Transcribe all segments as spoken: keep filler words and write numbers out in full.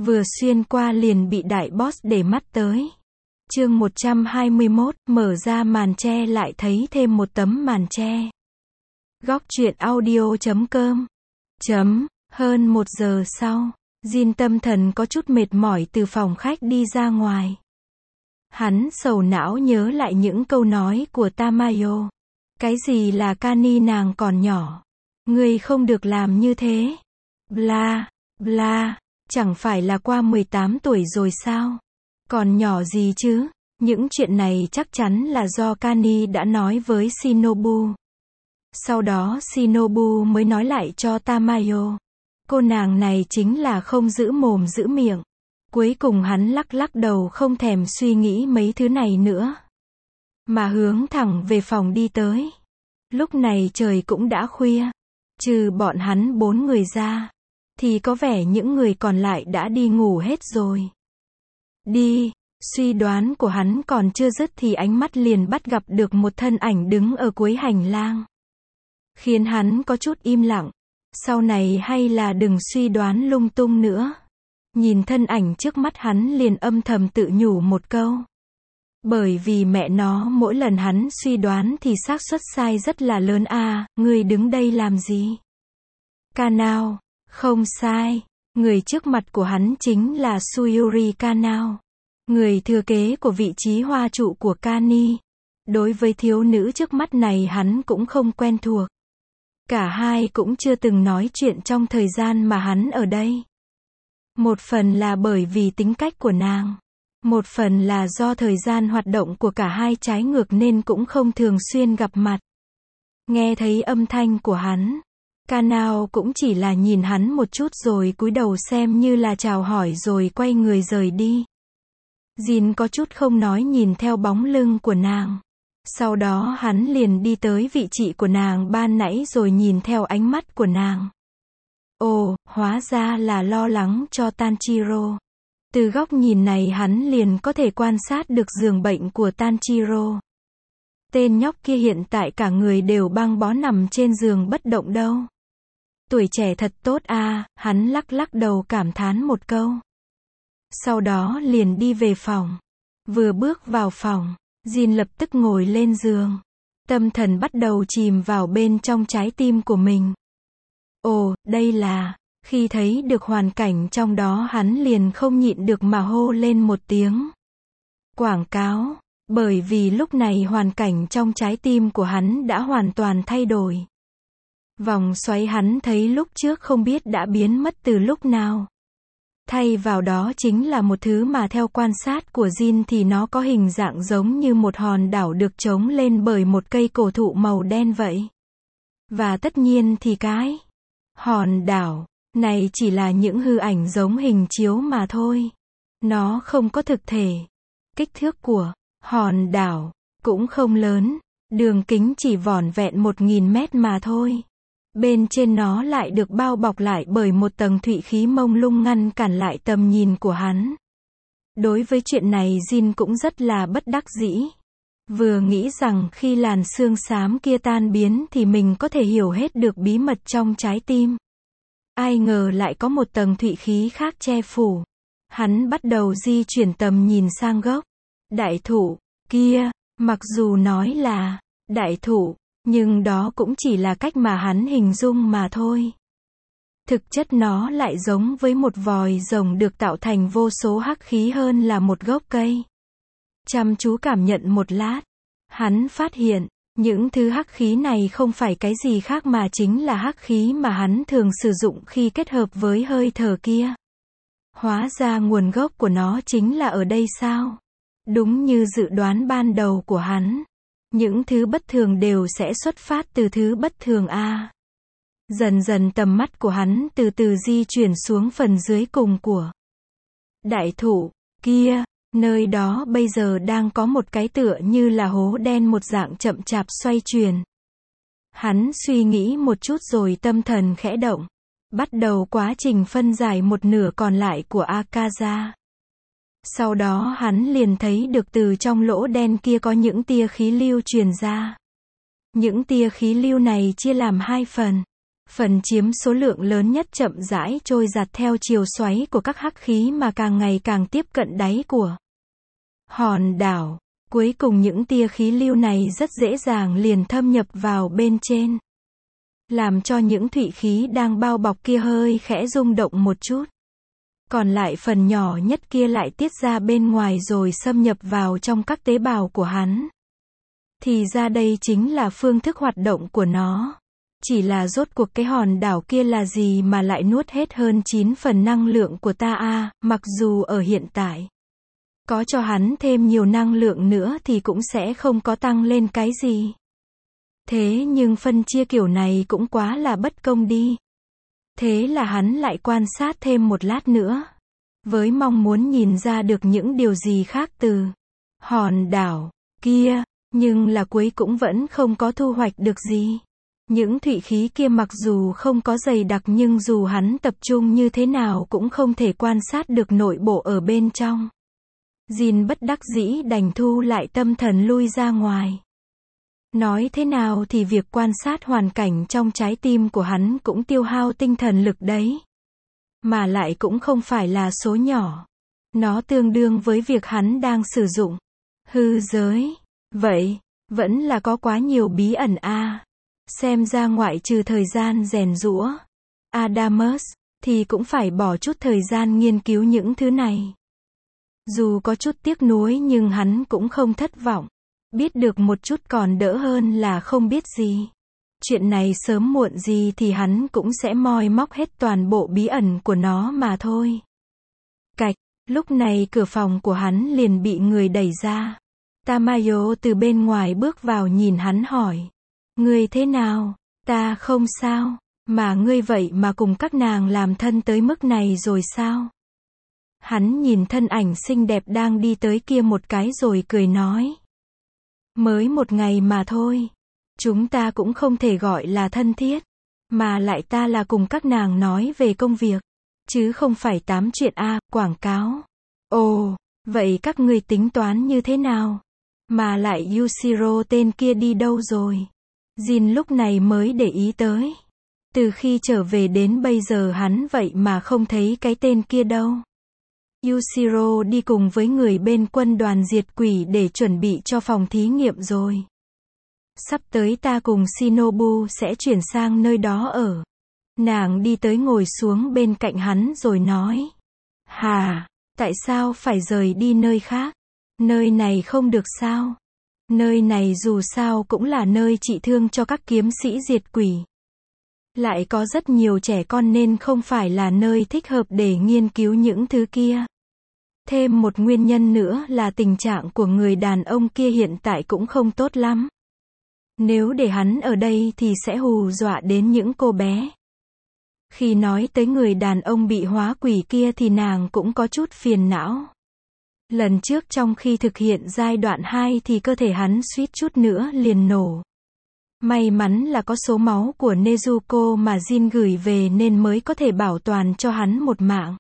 vừa xuyên qua liền bị đại boss để mắt tới. Chương một trăm hai mươi mốt, mở ra màn che lại thấy thêm một tấm màn che. Góc truyện audio chấm com. Chấm, hơn một giờ sau, Jin tâm thần có chút mệt mỏi từ phòng khách đi ra ngoài. Hắn sầu não nhớ lại những câu nói của Tamayo. Cái gì là Kani nàng còn nhỏ. Ngươi không được làm như thế. Bla, bla, chẳng phải là qua mười tám tuổi rồi sao? Còn nhỏ gì chứ? Những chuyện này chắc chắn là do Kani đã nói với Shinobu. Sau đó Shinobu mới nói lại cho Tamayo. Cô nàng này chính là không giữ mồm giữ miệng. Cuối cùng hắn lắc lắc đầu không thèm suy nghĩ mấy thứ này nữa. Mà hướng thẳng về phòng đi tới. Lúc này trời cũng đã khuya. Trừ bọn hắn bốn người ra. Thì có vẻ những người còn lại đã đi ngủ hết rồi. Đi, suy đoán của hắn còn chưa dứt thì ánh mắt liền bắt gặp được một thân ảnh đứng ở cuối hành lang. Khiến hắn có chút im lặng. Sau này hay là đừng suy đoán lung tung nữa. Nhìn thân ảnh trước mắt hắn liền âm thầm tự nhủ một câu. Bởi vì mẹ nó mỗi lần hắn suy đoán thì xác suất sai rất là lớn à, người đứng đây làm gì? Kanao, không sai, người trước mặt của hắn chính là Suyuri Kanao. Người thừa kế của vị trí hoa trụ của Kani. Đối với thiếu nữ trước mắt này hắn cũng không quen thuộc. Cả hai cũng chưa từng nói chuyện trong thời gian mà hắn ở đây. Một phần là bởi vì tính cách của nàng. Một phần là do thời gian hoạt động của cả hai trái ngược nên cũng không thường xuyên gặp mặt. Nghe thấy âm thanh của hắn, Kanao cũng chỉ là nhìn hắn một chút rồi cúi đầu xem như là chào hỏi rồi quay người rời đi. Jin có chút không nói nhìn theo bóng lưng của nàng. Sau đó hắn liền đi tới vị trí của nàng ban nãy rồi nhìn theo ánh mắt của nàng. Ồ, hóa ra là lo lắng cho Tanjiro. Từ góc nhìn này hắn liền có thể quan sát được giường bệnh của Tanjiro. Tên nhóc kia hiện tại cả người đều băng bó nằm trên giường bất động đâu. Tuổi trẻ thật tốt à, hắn lắc lắc đầu cảm thán một câu. Sau đó liền đi về phòng. Vừa bước vào phòng, Jin lập tức ngồi lên giường. Tâm thần bắt đầu chìm vào bên trong trái tim của mình. Ồ, đây là... Khi thấy được hoàn cảnh trong đó hắn liền không nhịn được mà hô lên một tiếng. Quảng cáo, bởi vì lúc này hoàn cảnh trong trái tim của hắn đã hoàn toàn thay đổi. Vòng xoáy hắn thấy lúc trước không biết đã biến mất từ lúc nào. Thay vào đó chính là một thứ mà theo quan sát của Jin thì nó có hình dạng giống như một hòn đảo được trống lên bởi một cây cổ thụ màu đen vậy. Và tất nhiên thì cái hòn đảo này chỉ là những hư ảnh giống hình chiếu mà thôi. Nó không có thực thể. Kích thước của hòn đảo cũng không lớn, đường kính chỉ vỏn vẹn một nghìn mét mà thôi. Bên trên nó lại được bao bọc lại bởi một tầng thủy khí mông lung ngăn cản lại tầm nhìn của hắn. Đối với chuyện này Jin cũng rất là bất đắc dĩ. Vừa nghĩ rằng khi làn xương xám kia tan biến thì mình có thể hiểu hết được bí mật trong trái tim. Ai ngờ lại có một tầng thủy khí khác che phủ. Hắn bắt đầu di chuyển tầm nhìn sang gốc đại thụ kia, mặc dù nói là đại thụ, nhưng đó cũng chỉ là cách mà hắn hình dung mà thôi. Thực chất nó lại giống với một vòi rồng được tạo thành vô số hắc khí hơn là một gốc cây. Chăm chú cảm nhận một lát, hắn phát hiện, những thứ hắc khí này không phải cái gì khác mà chính là hắc khí mà hắn thường sử dụng khi kết hợp với hơi thở kia. Hóa ra nguồn gốc của nó chính là ở đây sao? Đúng như dự đoán ban đầu của hắn. Những thứ bất thường đều sẽ xuất phát từ thứ bất thường a. À. Dần dần tầm mắt của hắn từ từ di chuyển xuống phần dưới cùng của đại thụ kia. Nơi đó bây giờ đang có một cái tựa như là hố đen một dạng chậm chạp xoay chuyển. Hắn suy nghĩ một chút rồi tâm thần khẽ động. Bắt đầu quá trình phân giải một nửa còn lại của Akaza. Sau đó hắn liền thấy được từ trong lỗ đen kia có những tia khí lưu truyền ra. Những tia khí lưu này chia làm hai phần. Phần chiếm số lượng lớn nhất chậm rãi trôi giạt theo chiều xoáy của các hắc khí mà càng ngày càng tiếp cận đáy của hòn đảo. Cuối cùng những tia khí lưu này rất dễ dàng liền thâm nhập vào bên trên, làm cho những thủy khí đang bao bọc kia hơi khẽ rung động một chút. Còn lại phần nhỏ nhất kia lại tiết ra bên ngoài rồi xâm nhập vào trong các tế bào của hắn. Thì ra đây chính là phương thức hoạt động của nó. Chỉ là rốt cuộc cái hòn đảo kia là gì mà lại nuốt hết hơn chín phần năng lượng của ta à, mặc dù ở hiện tại có cho hắn thêm nhiều năng lượng nữa thì cũng sẽ không có tăng lên cái gì. Thế nhưng phân chia kiểu này cũng quá là bất công đi. Thế là hắn lại quan sát thêm một lát nữa, với mong muốn nhìn ra được những điều gì khác từ hòn đảo kia, nhưng là cuối cũng vẫn không có thu hoạch được gì. Những thủy khí kia mặc dù không có dày đặc nhưng dù hắn tập trung như thế nào cũng không thể quan sát được nội bộ ở bên trong. Jin bất đắc dĩ đành thu lại tâm thần lui ra ngoài. Nói thế nào thì việc quan sát hoàn cảnh trong trái tim của hắn cũng tiêu hao tinh thần lực đấy. Mà lại cũng không phải là số nhỏ. Nó tương đương với việc hắn đang sử dụng hư giới. Vậy, vẫn là có quá nhiều bí ẩn a. À. Xem ra ngoại trừ thời gian rèn giũa Adamus, thì cũng phải bỏ chút thời gian nghiên cứu những thứ này. Dù có chút tiếc nuối nhưng hắn cũng không thất vọng. Biết được một chút còn đỡ hơn là không biết gì. Chuyện này sớm muộn gì thì hắn cũng sẽ moi móc hết toàn bộ bí ẩn của nó mà thôi. Cạch, lúc này cửa phòng của hắn liền bị người đẩy ra. Tamayo từ bên ngoài bước vào nhìn hắn hỏi. Ngươi thế nào? Ta không sao. Mà ngươi vậy mà cùng các nàng làm thân tới mức này rồi sao? Hắn nhìn thân ảnh xinh đẹp đang đi tới kia một cái rồi cười nói. Mới một ngày mà thôi. Chúng ta cũng không thể gọi là thân thiết. Mà lại ta là cùng các nàng nói về công việc. Chứ không phải tám chuyện A, quảng cáo. Ồ, vậy các ngươi tính toán như thế nào? Mà lại Yushiro tên kia đi đâu rồi? Jin lúc này mới để ý tới. Từ khi trở về đến bây giờ hắn vậy mà không thấy cái tên kia đâu. Yushiro đi cùng với người bên quân đoàn diệt quỷ để chuẩn bị cho phòng thí nghiệm rồi. Sắp tới ta cùng Shinobu sẽ chuyển sang nơi đó ở. Nàng đi tới ngồi xuống bên cạnh hắn rồi nói. Hà, tại sao phải rời đi nơi khác? Nơi này không được sao? Nơi này dù sao cũng là nơi trị thương cho các kiếm sĩ diệt quỷ. Lại có rất nhiều trẻ con nên không phải là nơi thích hợp để nghiên cứu những thứ kia. Thêm một nguyên nhân nữa là tình trạng của người đàn ông kia hiện tại cũng không tốt lắm. Nếu để hắn ở đây thì sẽ hù dọa đến những cô bé. Khi nói tới người đàn ông bị hóa quỷ kia thì nàng cũng có chút phiền não. Lần trước trong khi thực hiện giai đoạn hai thì cơ thể hắn suýt chút nữa liền nổ. May mắn là có số máu của Nezuko mà Jin gửi về nên mới có thể bảo toàn cho hắn một mạng.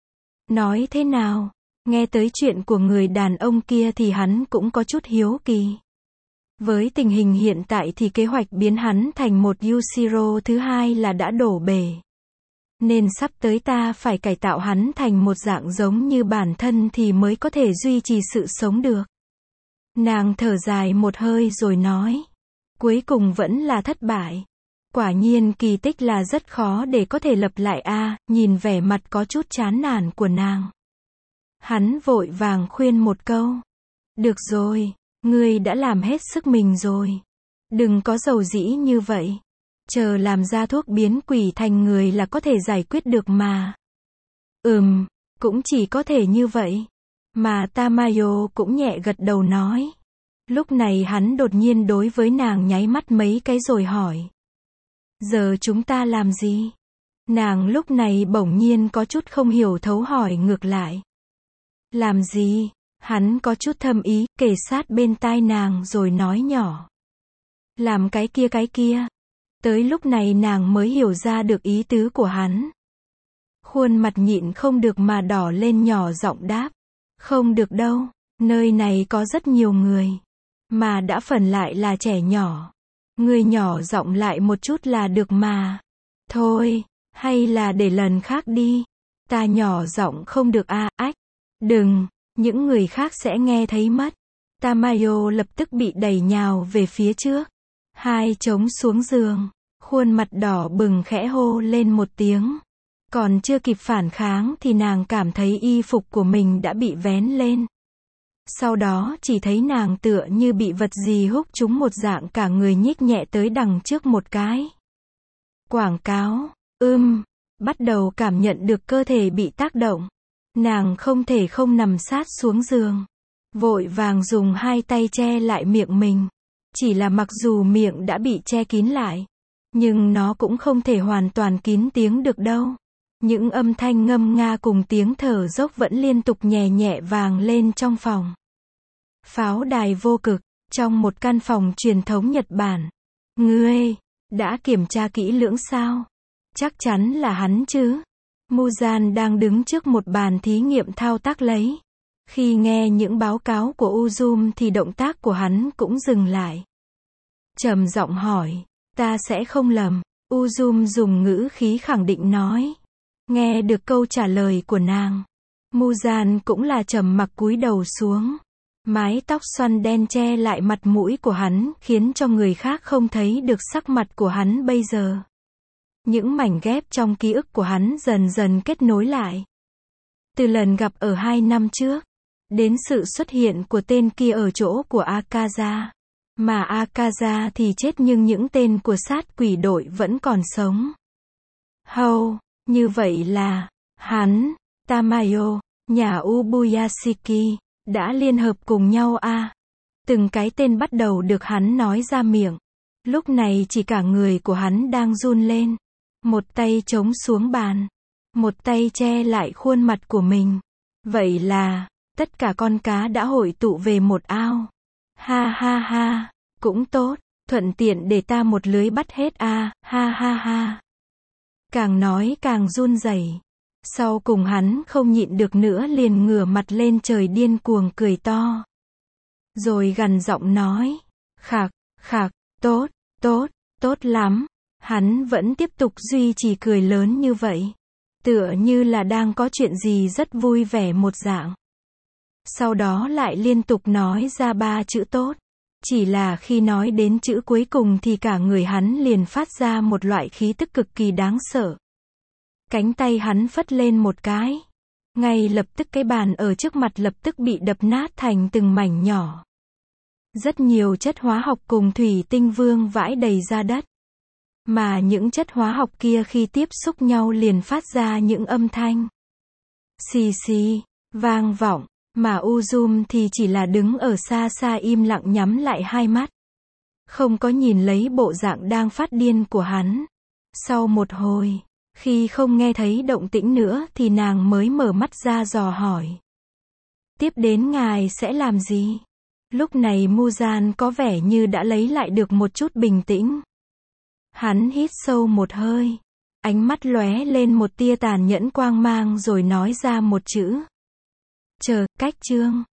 Nói thế nào? Nghe tới chuyện của người đàn ông kia thì hắn cũng có chút hiếu kỳ. Với tình hình hiện tại thì kế hoạch biến hắn thành một Yushiro thứ hai là đã đổ bể. Nên sắp tới ta phải cải tạo hắn thành một dạng giống như bản thân thì mới có thể duy trì sự sống được. Nàng thở dài một hơi rồi nói. Cuối cùng vẫn là thất bại. Quả nhiên kỳ tích là rất khó để có thể lập lại a. À, nhìn vẻ mặt có chút chán nản của nàng. Hắn vội vàng khuyên một câu. Được rồi, ngươi đã làm hết sức mình rồi. Đừng có dầu dĩ như vậy. Chờ làm ra thuốc biến quỷ thành người là có thể giải quyết được mà. Ừm, cũng chỉ có thể như vậy. Mà Tamayo cũng nhẹ gật đầu nói. Lúc này hắn đột nhiên đối với nàng nháy mắt mấy cái rồi hỏi. Giờ chúng ta làm gì? Nàng lúc này bỗng nhiên có chút không hiểu thấu hỏi ngược lại. Làm gì? Hắn có chút thâm ý, kề sát bên tai nàng rồi nói nhỏ. Làm cái kia cái kia. Tới lúc này nàng mới hiểu ra được ý tứ của hắn. Khuôn mặt nhịn không được mà đỏ lên nhỏ giọng đáp. Không được đâu, nơi này có rất nhiều người. Mà đã phần lại là trẻ nhỏ. Người nhỏ giọng lại một chút là được mà. Thôi, hay là để lần khác đi. Ta nhỏ giọng không được a, ách. Đừng, những người khác sẽ nghe thấy mất. Tamayo lập tức bị đẩy nhào về phía trước. Hai trống xuống giường. Khuôn mặt đỏ bừng khẽ hô lên một tiếng. Còn chưa kịp phản kháng thì nàng cảm thấy y phục của mình đã bị vén lên. Sau đó chỉ thấy nàng tựa như bị vật gì húc trúng một dạng, cả người nhích nhẹ tới đằng trước một cái. Quảng cáo, ưm, bắt đầu cảm nhận được cơ thể bị tác động. Nàng không thể không nằm sát xuống giường. Vội vàng dùng hai tay che lại miệng mình. Chỉ là mặc dù miệng đã bị che kín lại, nhưng nó cũng không thể hoàn toàn kín tiếng được đâu. Những âm thanh ngâm nga cùng tiếng thở dốc vẫn liên tục nhẹ nhẹ vang lên trong phòng. Pháo đài vô cực, trong một căn phòng truyền thống Nhật Bản. Ngươi, đã kiểm tra kỹ lưỡng sao? Chắc chắn là hắn chứ? Muzan đang đứng trước một bàn thí nghiệm thao tác lấy. Khi nghe những báo cáo của Uzum thì động tác của hắn cũng dừng lại. Trầm giọng hỏi, ta sẽ không lầm. Uzum dùng ngữ khí khẳng định nói. Nghe được câu trả lời của nàng, Muzan cũng là trầm mặc cúi đầu xuống. Mái tóc xoăn đen che lại mặt mũi của hắn, khiến cho người khác không thấy được sắc mặt của hắn bây giờ. Những mảnh ghép trong ký ức của hắn dần dần kết nối lại. Từ lần gặp ở hai năm trước, đến sự xuất hiện của tên kia ở chỗ của Akaza. Mà Akaza thì chết nhưng những tên của sát quỷ đội vẫn còn sống. Hầu, như vậy là, hắn, Tamayo, nhà Ubuyashiki, đã liên hợp cùng nhau a. Từng cái tên bắt đầu được hắn nói ra miệng. Lúc này chỉ cả người của hắn đang run lên. Một tay chống xuống bàn. Một tay che lại khuôn mặt của mình. Vậy là, tất cả con cá đã hội tụ về một ao. Ha ha ha, cũng tốt, thuận tiện để ta một lưới bắt hết a, ha ha ha. Càng nói càng run rẩy. Sau cùng hắn không nhịn được nữa liền ngửa mặt lên trời điên cuồng cười to. Rồi gằn giọng nói, khạc, khạc, tốt, tốt, tốt lắm. Hắn vẫn tiếp tục duy trì cười lớn như vậy. Tựa như là đang có chuyện gì rất vui vẻ một dạng. Sau đó lại liên tục nói ra ba chữ tốt. Chỉ là khi nói đến chữ cuối cùng thì cả người hắn liền phát ra một loại khí tức cực kỳ đáng sợ. Cánh tay hắn phất lên một cái. Ngay lập tức cái bàn ở trước mặt lập tức bị đập nát thành từng mảnh nhỏ. Rất nhiều chất hóa học cùng thủy tinh vương vãi đầy ra đất. Mà những chất hóa học kia khi tiếp xúc nhau liền phát ra những âm thanh xì xì, vang vọng. Mà Uzum thì chỉ là đứng ở xa xa im lặng nhắm lại hai mắt. Không có nhìn lấy bộ dạng đang phát điên của hắn. Sau một hồi, khi không nghe thấy động tĩnh nữa thì nàng mới mở mắt ra dò hỏi. Tiếp đến ngài sẽ làm gì? Lúc này Muzan có vẻ như đã lấy lại được một chút bình tĩnh. Hắn hít sâu một hơi. Ánh mắt lóe lên một tia tàn nhẫn quang mang rồi nói ra một chữ. Chờ, cách chương.